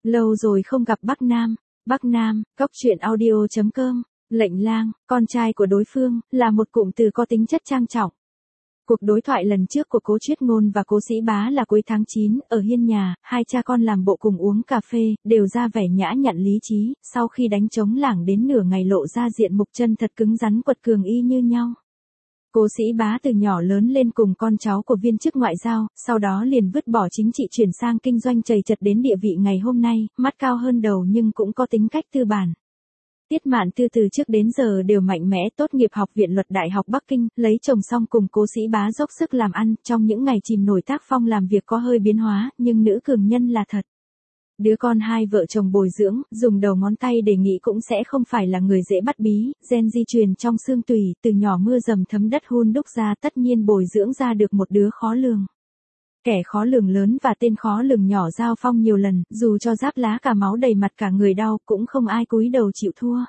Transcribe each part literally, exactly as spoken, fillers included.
Lâu rồi không gặp Bắc Nam. Bắc Nam, cóc truyện audio chấm com. Lệnh Lang, con trai của đối phương, là một cụm từ có tính chất trang trọng. Cuộc đối thoại lần trước của Cố Chuyết Ngôn và Cố Sĩ Bá là cuối tháng chín, ở hiên nhà, hai cha con làm bộ cùng uống cà phê, đều ra vẻ nhã nhặn lý trí, sau khi đánh trống lảng đến nửa ngày lộ ra diện mục chân thật cứng rắn quật cường y như nhau. Cố Sĩ Bá từ nhỏ lớn lên cùng con cháu của viên chức ngoại giao, sau đó liền vứt bỏ chính trị chuyển sang kinh doanh chầy chật đến địa vị ngày hôm nay, mắt cao hơn đầu nhưng cũng có tính cách tư bản. Tiết Mạn Tư từ trước đến giờ đều mạnh mẽ tốt nghiệp Học viện Luật Đại học Bắc Kinh, lấy chồng xong cùng Cố Sĩ Bá dốc sức làm ăn, trong những ngày chìm nổi tác phong làm việc có hơi biến hóa, nhưng nữ cường nhân là thật. Đứa con hai vợ chồng bồi dưỡng, dùng đầu ngón tay để nghĩ cũng sẽ không phải là người dễ bắt bí, gen di truyền trong xương tủy, từ nhỏ mưa dầm thấm đất hun đúc ra tất nhiên bồi dưỡng ra được một đứa khó lường. Kẻ khó lường lớn và tên khó lường nhỏ giao phong nhiều lần, dù cho giáp lá cả máu đầy mặt cả người đau cũng không ai cúi đầu chịu thua.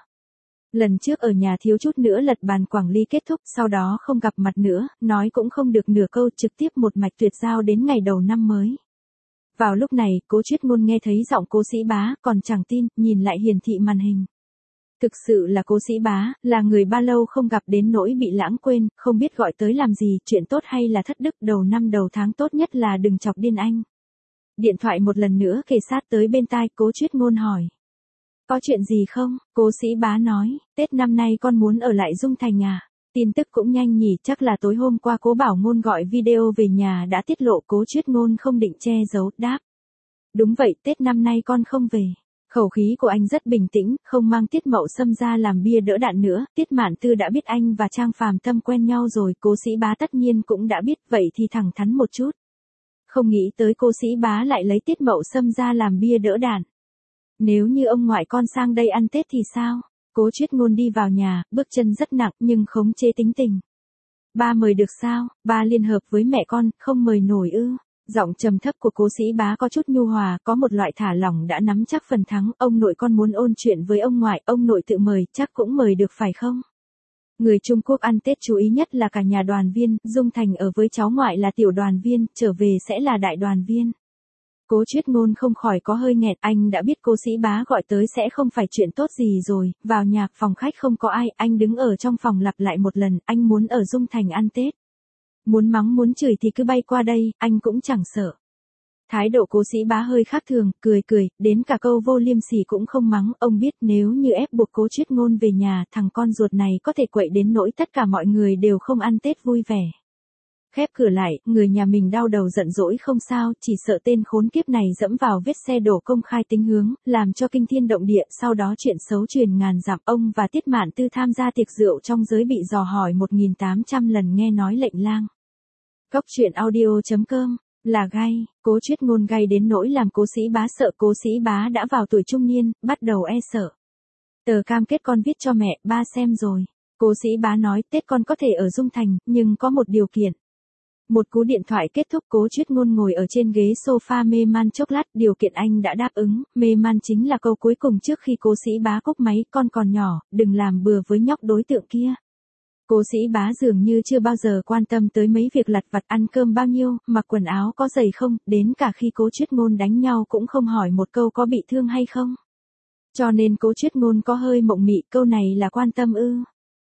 Lần trước ở nhà thiếu chút nữa lật bàn quảng ly kết thúc, sau đó không gặp mặt nữa, nói cũng không được nửa câu, trực tiếp một mạch tuyệt giao đến ngày đầu năm mới. Vào lúc này, Cố Chuyết Ngôn nghe thấy giọng Cố Sĩ Bá, còn chẳng tin, nhìn lại hiển thị màn hình. Thực sự là Cố Sĩ Bá, là người ba lâu không gặp đến nỗi bị lãng quên, không biết gọi tới làm gì, chuyện tốt hay là thất đức, đầu năm đầu tháng tốt nhất là đừng chọc điên anh. Điện thoại một lần nữa kề sát tới bên tai, Cố Chuyết Ngôn hỏi. Có chuyện gì không? Cố Sĩ Bá nói, Tết năm nay con muốn ở lại Dung Thành à? Tin tức cũng nhanh nhỉ, chắc là tối hôm qua Cố Bảo Ngôn gọi video về nhà đã tiết lộ. Cố Chuyết Ngôn không định che giấu, đáp. Đúng vậy, Tết năm nay con không về. Khẩu khí của anh rất bình tĩnh, không mang Tiết Mậu Sâm ra làm bia đỡ đạn nữa. Tiết Mạn Tư đã biết anh và Trang Phàm Tâm quen nhau rồi, Cố Sĩ Bá tất nhiên cũng đã biết, vậy thì thẳng thắn một chút. Không nghĩ tới Cố Sĩ Bá lại lấy Tiết Mậu Sâm ra làm bia đỡ đạn. Nếu như ông ngoại con sang đây ăn Tết thì sao? Cố Chuyết Ngôn đi vào nhà, bước chân rất nặng nhưng khống chế tính tình. Ba mời được sao? Ba liên hợp với mẹ con, không mời nổi ư? Giọng trầm thấp của Cố Sĩ Bá có chút nhu hòa, có một loại thả lỏng đã nắm chắc phần thắng. Ông nội con muốn ôn chuyện với ông ngoại, ông nội tự mời, chắc cũng mời được phải không? Người Trung Quốc ăn Tết chú ý nhất là cả nhà đoàn viên, Dung Thành ở với cháu ngoại là tiểu đoàn viên, trở về sẽ là đại đoàn viên. Cố Chuyết Ngôn không khỏi có hơi nghẹt, anh đã biết Cố Sĩ Bá gọi tới sẽ không phải chuyện tốt gì rồi. Vào nhà, phòng khách không có ai, anh đứng ở trong phòng lặp lại một lần, anh muốn ở Dung Thành ăn Tết. Muốn mắng muốn chửi thì cứ bay qua đây, anh cũng chẳng sợ. Thái độ Cố Sĩ Bá hơi khác thường, cười cười, đến cả câu vô liêm sỉ cũng không mắng. Ông biết nếu như ép buộc Cố Chuyết Ngôn về nhà, thằng con ruột này có thể quậy đến nỗi tất cả mọi người đều không ăn Tết vui vẻ. Khép cửa lại, người nhà mình đau đầu giận dỗi không sao, chỉ sợ tên khốn kiếp này dẫm vào vết xe đổ công khai tính hướng, làm cho kinh thiên động địa, sau đó chuyện xấu truyền ngàn dặm. Ông và Tiết Mạn Tư tham gia tiệc rượu trong giới bị dò hỏi một nghìn tám trăm lần nghe nói Lệnh Lang. Cóc truyện audio chấm com, là gay, Cố Chuyết Ngôn gay đến nỗi làm Cố Sĩ Bá sợ. Cố Sĩ Bá đã vào tuổi trung niên, bắt đầu e sợ. Tờ cam kết con viết cho mẹ, ba xem rồi. Cố Sĩ Bá nói, Tết con có thể ở Dung Thành, nhưng có một điều kiện. Một cú điện thoại kết thúc, Cố Chuyết Ngôn ngồi ở trên ghế sofa mê man chốc lát, điều kiện anh đã đáp ứng, mê man chính là câu cuối cùng trước khi Cố Sĩ Bá cúp máy, con còn nhỏ, đừng làm bừa với nhóc đối tượng kia. Cố Sĩ Bá dường như chưa bao giờ quan tâm tới mấy việc lặt vặt, ăn cơm bao nhiêu, mặc quần áo có dày không, đến cả khi Cố Chuyết Ngôn đánh nhau cũng không hỏi một câu có bị thương hay không. Cho nên Cố Chuyết Ngôn có hơi mộng mị, câu này là quan tâm ư?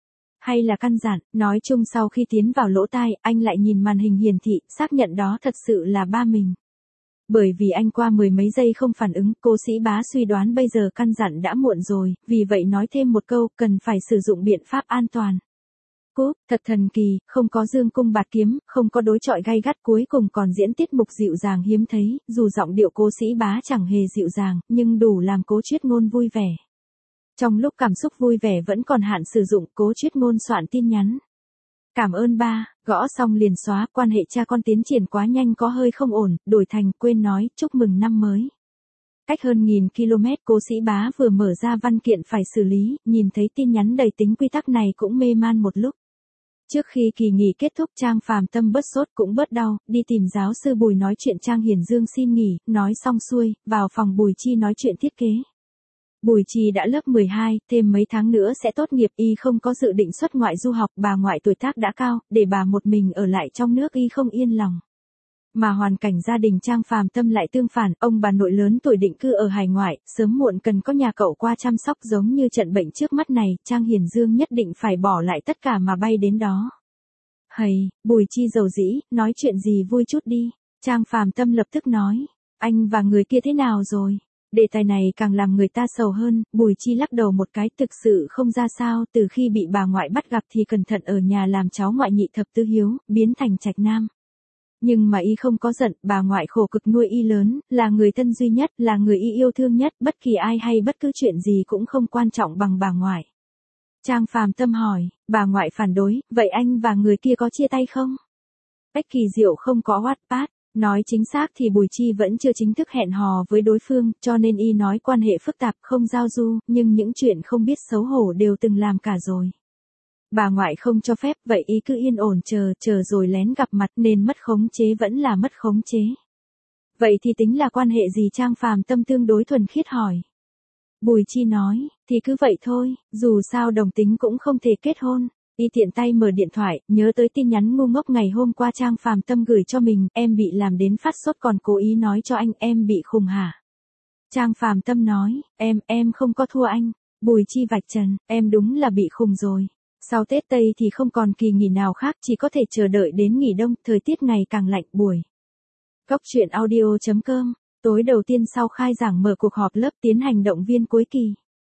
Hay là căn dặn? Nói chung sau khi tiến vào lỗ tai, anh lại nhìn màn hình hiển thị, xác nhận đó thật sự là ba mình. Bởi vì anh qua mười mấy giây không phản ứng, Cố Sĩ Bá suy đoán bây giờ căn dặn đã muộn rồi, vì vậy nói thêm một câu, cần phải sử dụng biện pháp an toàn. Cúp, thật thần kỳ, không có dương cung bạt kiếm, không có đối chọi gay gắt, cuối cùng còn diễn tiết mục dịu dàng hiếm thấy, dù giọng điệu Cố Sĩ Bá chẳng hề dịu dàng, nhưng đủ làm Cố Chuyết Ngôn vui vẻ. Trong lúc cảm xúc vui vẻ vẫn còn hạn sử dụng, Cố Chuyết Ngôn soạn tin nhắn. Cảm ơn ba, gõ xong liền xóa, quan hệ cha con tiến triển quá nhanh có hơi không ổn, đổi thành quên nói, chúc mừng năm mới. Cách hơn nghìn km, Cố Sĩ Bá vừa mở ra văn kiện phải xử lý, nhìn thấy tin nhắn đầy tính quy tắc này cũng mê man một lúc. Trước khi kỳ nghỉ kết thúc, Trang Phàm Tâm bớt sốt cũng bớt đau, đi tìm giáo sư Bùi nói chuyện Trang Hiển Dương xin nghỉ, nói xong xuôi, vào phòng Bùi Chi nói chuyện thiết kế. Bùi Chi đã lớp mười hai, thêm mấy tháng nữa sẽ tốt nghiệp, y không có dự định xuất ngoại du học, bà ngoại tuổi tác đã cao, để bà một mình ở lại trong nước y không yên lòng. Mà hoàn cảnh gia đình Trang Phàm Tâm lại tương phản, ông bà nội lớn tuổi định cư ở hải ngoại, sớm muộn cần có nhà cậu qua chăm sóc giống như trận bệnh trước mắt này, Trang Hiền Dương nhất định phải bỏ lại tất cả mà bay đến đó. Hầy, Bùi Chi dầu dĩ, nói chuyện gì vui chút đi. Trang Phàm Tâm lập tức nói, anh và người kia thế nào rồi? Đề tài này càng làm người ta sầu hơn, Bùi Chi lắc đầu một cái, thực sự không ra sao, từ khi bị bà ngoại bắt gặp thì cẩn thận ở nhà làm cháu ngoại nhị thập tứ hiếu, biến thành trạch nam. Nhưng mà y không có giận, bà ngoại khổ cực nuôi y lớn, là người thân duy nhất, là người y yêu thương nhất, bất kỳ ai hay bất cứ chuyện gì cũng không quan trọng bằng bà ngoại. Trang Phàm Tâm hỏi, bà ngoại phản đối, vậy anh và người kia có chia tay không? Cách kỳ diệu không có Wattpad, nói chính xác thì Bùi Chi vẫn chưa chính thức hẹn hò với đối phương, cho nên y nói quan hệ phức tạp không giao du, nhưng những chuyện không biết xấu hổ đều từng làm cả rồi. Bà ngoại không cho phép, vậy ý cứ yên ổn chờ, chờ rồi lén gặp mặt nên mất khống chế vẫn là mất khống chế. Vậy thì tính là quan hệ gì? Trang Phàm Tâm tương đối thuần khiết hỏi. Bùi Chi nói, thì cứ vậy thôi, dù sao đồng tính cũng không thể kết hôn. Y tiện tay mở điện thoại, nhớ tới tin nhắn ngu ngốc ngày hôm qua Trang Phàm Tâm gửi cho mình, em bị làm đến phát sốt còn cố ý nói cho anh em bị khùng hả? Trang Phàm Tâm nói, em, em không có thua anh. Bùi Chi vạch trần, em đúng là bị khùng rồi. Sau Tết Tây thì không còn kỳ nghỉ nào khác, chỉ có thể chờ đợi đến nghỉ đông, thời tiết ngày càng lạnh. Buổi Cốc truyện audio chấm com, tối đầu tiên sau khai giảng mở cuộc họp lớp tiến hành động viên cuối kỳ.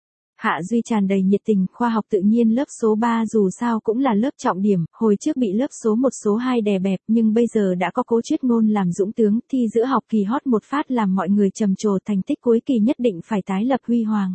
Hạ Duy tràn đầy nhiệt tình, khoa học tự nhiên lớp số ba dù sao cũng là lớp trọng điểm, hồi trước bị lớp số một số hai đè bẹp nhưng bây giờ đã có Cố Chuyết Ngôn làm dũng tướng, thi giữa học kỳ hot một phát làm mọi người trầm trồ, thành tích cuối kỳ nhất định phải tái lập huy hoàng.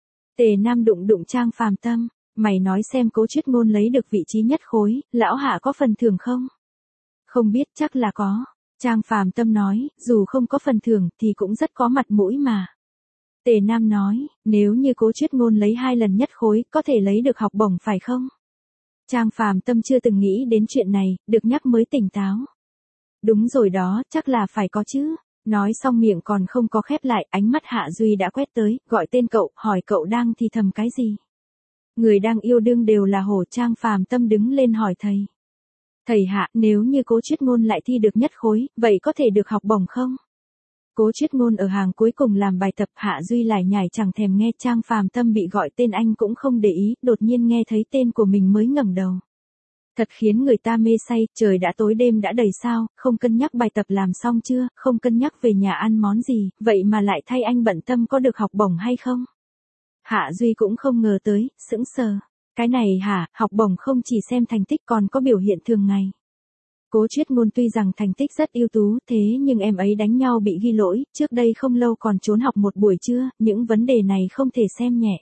Tề Nam đụng đụng Trang Phàm Tâm, mày nói xem Cố Chuyết Ngôn lấy được vị trí nhất khối, lão Hạ có phần thưởng không? Không biết, chắc là có. Trang Phàm Tâm nói, dù không có phần thưởng thì cũng rất có mặt mũi mà. Tề Nam nói, nếu như Cố Chuyết Ngôn lấy hai lần nhất khối, có thể lấy được học bổng phải không? Trang Phàm Tâm chưa từng nghĩ đến chuyện này, được nhắc mới tỉnh táo. Đúng rồi đó, chắc là phải có chứ. Nói xong miệng còn không có khép lại, ánh mắt Hạ Duy đã quét tới, gọi tên cậu, hỏi cậu đang thì thầm cái gì? Người đang yêu đương đều là hổ. Trang Phàm Tâm đứng lên hỏi thầy. Thầy Hạ, nếu như Cố Chuyết Ngôn lại thi được nhất khối, vậy có thể được học bổng không? Cố Chuyết Ngôn ở hàng cuối cùng làm bài tập, Hạ Duy lải nhải chẳng thèm nghe. Trang Phàm Tâm bị gọi tên anh cũng không để ý, đột nhiên nghe thấy tên của mình mới ngẩng đầu. Thật khiến người ta mê say, trời đã tối đêm đã đầy sao, không cân nhắc bài tập làm xong chưa, không cân nhắc về nhà ăn món gì, vậy mà lại thay anh bận tâm có được học bổng hay không? Hạ Duy cũng không ngờ tới, sững sờ. Cái này hả, học bổng không chỉ xem thành tích còn có biểu hiện thường ngày. Cố Chuyết Ngôn tuy rằng thành tích rất ưu tú, thế nhưng em ấy đánh nhau bị ghi lỗi, trước đây không lâu còn trốn học một buổi trưa, những vấn đề này không thể xem nhẹ.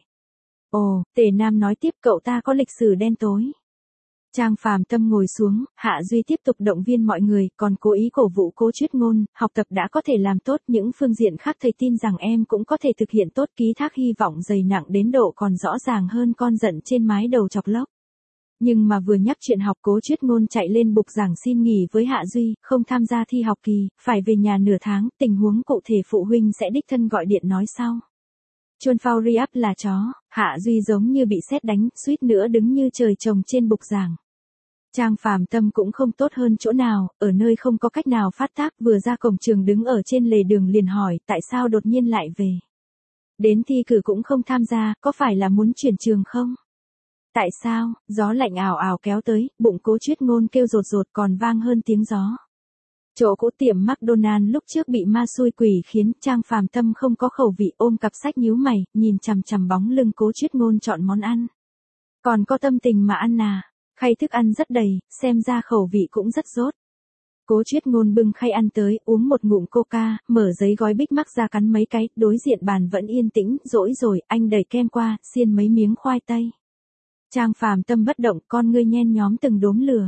Ồ, Tề Nam nói tiếp, cậu ta có lịch sử đen tối. Trang Phàm Tâm ngồi xuống, Hạ Duy tiếp tục động viên mọi người, còn cố ý cổ vũ Cố Chuyết Ngôn, học tập đã có thể làm tốt, những phương diện khác thầy tin rằng em cũng có thể thực hiện tốt, ký thác hy vọng dày nặng đến độ còn rõ ràng hơn con giận trên mái đầu chọc lốc. Nhưng mà vừa nhắc chuyện học, Cố Chuyết Ngôn chạy lên bục giảng xin nghỉ với Hạ Duy, không tham gia thi học kỳ, phải về nhà nửa tháng, tình huống cụ thể phụ huynh sẽ đích thân gọi điện nói sau. Chôn phao re-up là chó, Hạ Duy giống như bị sét đánh, suýt nữa đứng như trời trồng trên bục giảng. Trang Phàm Tâm cũng không tốt hơn chỗ nào, ở nơi không có cách nào phát tác, vừa ra cổng trường đứng ở trên lề đường liền hỏi, tại sao đột nhiên lại về? Đến thi cử cũng không tham gia, có phải là muốn chuyển trường không? Tại sao? Gió lạnh ảo ảo kéo tới, bụng Cố Chuyết Ngôn kêu rột rột còn vang hơn tiếng gió. Chỗ cũ tiệm McDonald lúc trước bị ma xui quỷ khiến Trang Phàm Tâm không có khẩu vị, ôm cặp sách nhíu mày, nhìn chằm chằm bóng lưng Cố Chuyết Ngôn chọn món ăn. Còn có tâm tình mà ăn à? Khay thức ăn rất đầy, xem ra khẩu vị cũng rất rốt. Cố Chuyết Ngôn bưng khay ăn tới, uống một ngụm coca, mở giấy gói Big Mac ra cắn mấy cái, đối diện bàn vẫn yên tĩnh, dỗi rồi, anh đẩy kem qua, xiên mấy miếng khoai tây. Trang Phàm Tâm bất động, con ngươi nhen nhóm từng đốm lửa.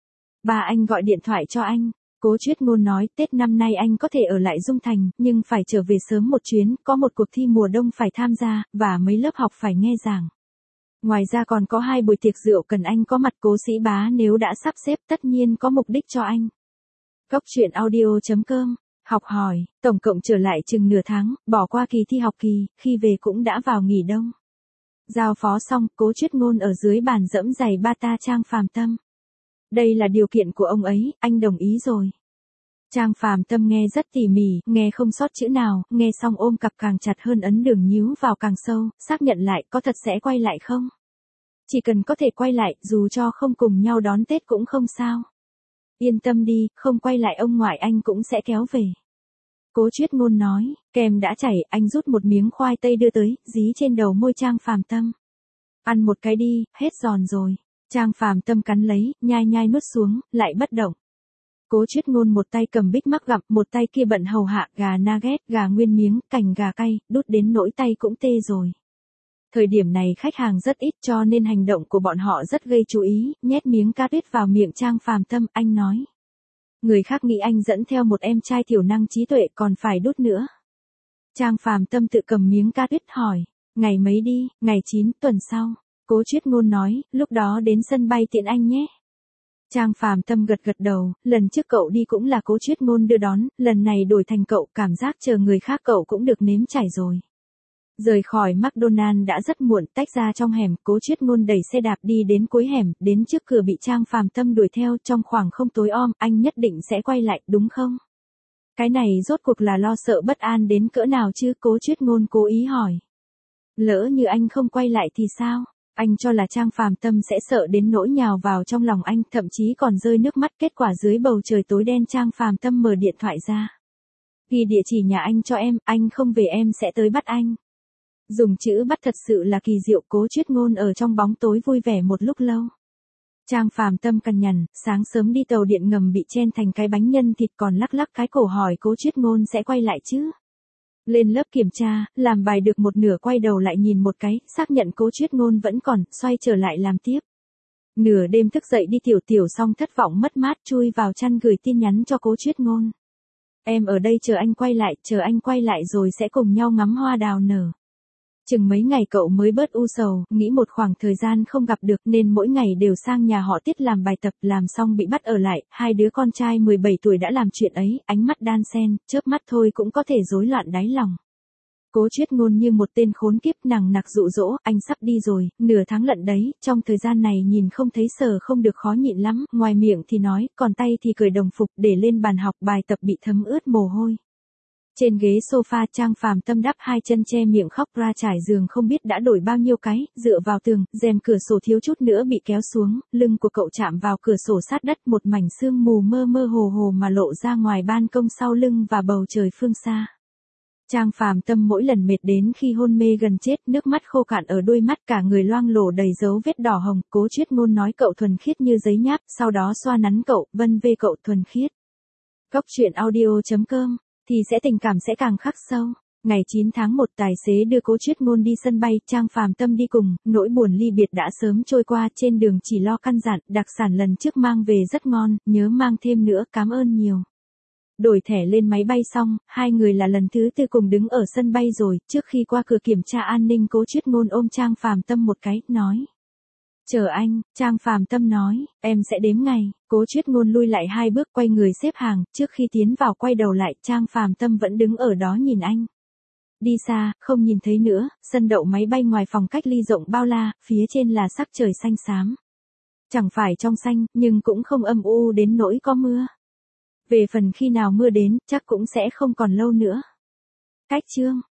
Bà anh gọi điện thoại cho anh. Cố Chuyết Ngôn nói, Tết năm nay anh có thể ở lại Dung Thành, nhưng phải trở về sớm một chuyến, có một cuộc thi mùa đông phải tham gia, và mấy lớp học phải nghe giảng. Ngoài ra còn có hai buổi tiệc rượu cần anh có mặt. Cố Sĩ Bá nếu đã sắp xếp tất nhiên có mục đích cho anh. Cốc truyện audio chấm com, học hỏi, tổng cộng trở lại chừng nửa tháng, bỏ qua kỳ thi học kỳ, khi về cũng đã vào nghỉ đông. Giao phó xong, Cố Chuyết Ngôn ở dưới bàn dẫm giày bata Trang Phàm Tâm. Đây là điều kiện của ông ấy, anh đồng ý rồi. Trang Phàm Tâm nghe rất tỉ mỉ, nghe không sót chữ nào, nghe xong ôm cặp càng chặt hơn, ấn đường nhíu vào càng sâu, xác nhận lại có thật sẽ quay lại không? Chỉ cần có thể quay lại, dù cho không cùng nhau đón Tết cũng không sao. Yên tâm đi, không quay lại ông ngoại anh cũng sẽ kéo về. Cố Chuyết Ngôn nói, kem đã chảy, anh rút một miếng khoai tây đưa tới, dí trên đầu môi Trang Phàm Tâm. Ăn một cái đi, hết giòn rồi. Trang Phàm Tâm cắn lấy, nhai nhai nuốt xuống, lại bất động. Cố Chuyết Ngôn một tay cầm bích mắc gặm, một tay kia bận hầu hạ gà nugget, gà nguyên miếng, cành gà cay, đút đến nỗi tay cũng tê rồi. Thời điểm này khách hàng rất ít cho nên hành động của bọn họ rất gây chú ý, nhét miếng cát huyết vào miệng Trang Phàm Tâm, anh nói. Người khác nghĩ anh dẫn theo một em trai thiểu năng trí tuệ còn phải đút nữa. Trang Phàm Tâm tự cầm miếng cát huyết hỏi, ngày mấy đi, ngày chín, tuần sau. Cố Chuyết Ngôn nói, lúc đó đến sân bay tiện anh nhé. Trang Phàm Tâm gật gật đầu, lần trước cậu đi cũng là Cố Chuyết Ngôn đưa đón, lần này đổi thành cậu, cảm giác chờ người khác cậu cũng được nếm trải rồi. Rời khỏi McDonald đã rất muộn, tách ra trong hẻm, Cố Chuyết Ngôn đẩy xe đạp đi đến cuối hẻm, đến trước cửa bị Trang Phàm Tâm đuổi theo, trong khoảng không tối om, anh nhất định sẽ quay lại, đúng không? Cái này rốt cuộc là lo sợ bất an đến cỡ nào chứ? Cố Chuyết Ngôn cố ý hỏi. Lỡ như anh không quay lại thì sao? Anh cho là Trang Phàm Tâm sẽ sợ đến nỗi nhào vào trong lòng anh, thậm chí còn rơi nước mắt, kết quả dưới bầu trời tối đen Trang Phàm Tâm mở điện thoại ra. Ghi địa chỉ nhà anh cho em, anh không về em sẽ tới bắt anh. Dùng chữ bắt thật sự là kỳ diệu. Cố Chuyết Ngôn ở trong bóng tối vui vẻ một lúc lâu. Trang Phàm Tâm cằn nhằn, sáng sớm đi tàu điện ngầm bị chen thành cái bánh nhân thịt còn lắc lắc cái cổ hỏi Cố Chuyết Ngôn sẽ quay lại chứ. Lên lớp kiểm tra, làm bài được một nửa quay đầu lại nhìn một cái, xác nhận Cố Chuyết Ngôn vẫn còn, xoay trở lại làm tiếp. Nửa đêm thức dậy đi tiểu tiểu xong thất vọng mất mát chui vào chăn gửi tin nhắn cho Cố Chuyết Ngôn. Em ở đây chờ anh quay lại, chờ anh quay lại rồi sẽ cùng nhau ngắm hoa đào nở. Chừng mấy ngày cậu mới bớt u sầu, nghĩ một khoảng thời gian không gặp được nên mỗi ngày đều sang nhà họ Tiết làm bài tập, làm xong bị bắt ở lại, hai đứa con trai mười bảy tuổi đã làm chuyện ấy, ánh mắt đan sen, chớp mắt thôi cũng có thể rối loạn đáy lòng. Cố Chuyết Ngôn như một tên khốn kiếp nằng nặc dụ dỗ, anh sắp đi rồi, nửa tháng lận đấy, trong thời gian này nhìn không thấy sờ không được khó nhịn lắm, ngoài miệng thì nói, còn tay thì cởi đồng phục để lên bàn học, bài tập bị thấm ướt mồ hôi. Trên ghế sofa Trang Phàm Tâm đắp hai chân che miệng khóc ra, trải giường không biết đã đổi bao nhiêu cái, dựa vào tường, rèm cửa sổ thiếu chút nữa bị kéo xuống, lưng của cậu chạm vào cửa sổ sát đất, một mảnh sương mù mơ mơ hồ hồ mà lộ ra ngoài ban công sau lưng và bầu trời phương xa. Trang Phàm Tâm mỗi lần mệt đến khi hôn mê gần chết, nước mắt khô cạn ở đôi mắt, cả người loang lổ đầy dấu vết đỏ hồng. Cố Chuyết Ngôn nói cậu thuần khiết như giấy nháp, sau đó xoa nắn cậu, vân vê cậu thuần khiết. Cốc truyện audio chấm com thì sẽ tình cảm sẽ càng khắc sâu. Ngày chín tháng một tài xế đưa Cố Chuyết Ngôn đi sân bay, Trang Phàm Tâm đi cùng, nỗi buồn ly biệt đã sớm trôi qua, trên đường chỉ lo căn dặn, đặc sản lần trước mang về rất ngon, nhớ mang thêm nữa, cảm ơn nhiều. Đổi thẻ lên máy bay xong, hai người là lần thứ tư cùng đứng ở sân bay rồi, trước khi qua cửa kiểm tra an ninh Cố Chuyết Ngôn ôm Trang Phàm Tâm một cái, nói. Chờ anh, Trang Phàm Tâm nói, em sẽ đếm ngày. Cố Chuyết Ngôn lui lại hai bước quay người xếp hàng, trước khi tiến vào quay đầu lại, Trang Phàm Tâm vẫn đứng ở đó nhìn anh. Đi xa, không nhìn thấy nữa, sân đậu máy bay ngoài phòng cách ly rộng bao la, phía trên là sắc trời xanh xám. Chẳng phải trong xanh, nhưng cũng không âm u đến nỗi có mưa. Về phần khi nào mưa đến, chắc cũng sẽ không còn lâu nữa. Cách chương